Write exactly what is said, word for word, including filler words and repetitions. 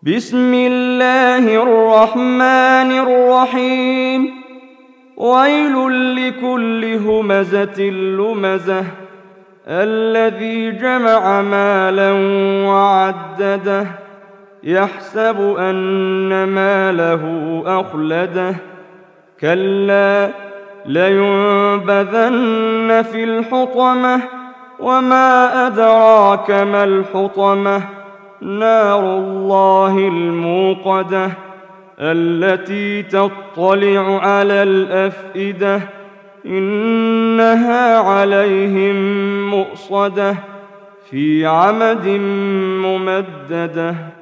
بسم الله الرحمن الرحيم ويل لكل همزة لمزة الذي جمع مالا وعدده يحسب أن ماله أخلده كلا لينبذن في الحطمة وما أدراك ما الحطمة نار الله الموقدة التي تطلع على الأفئدة إنها عليهم مؤصدة في عمد ممددة.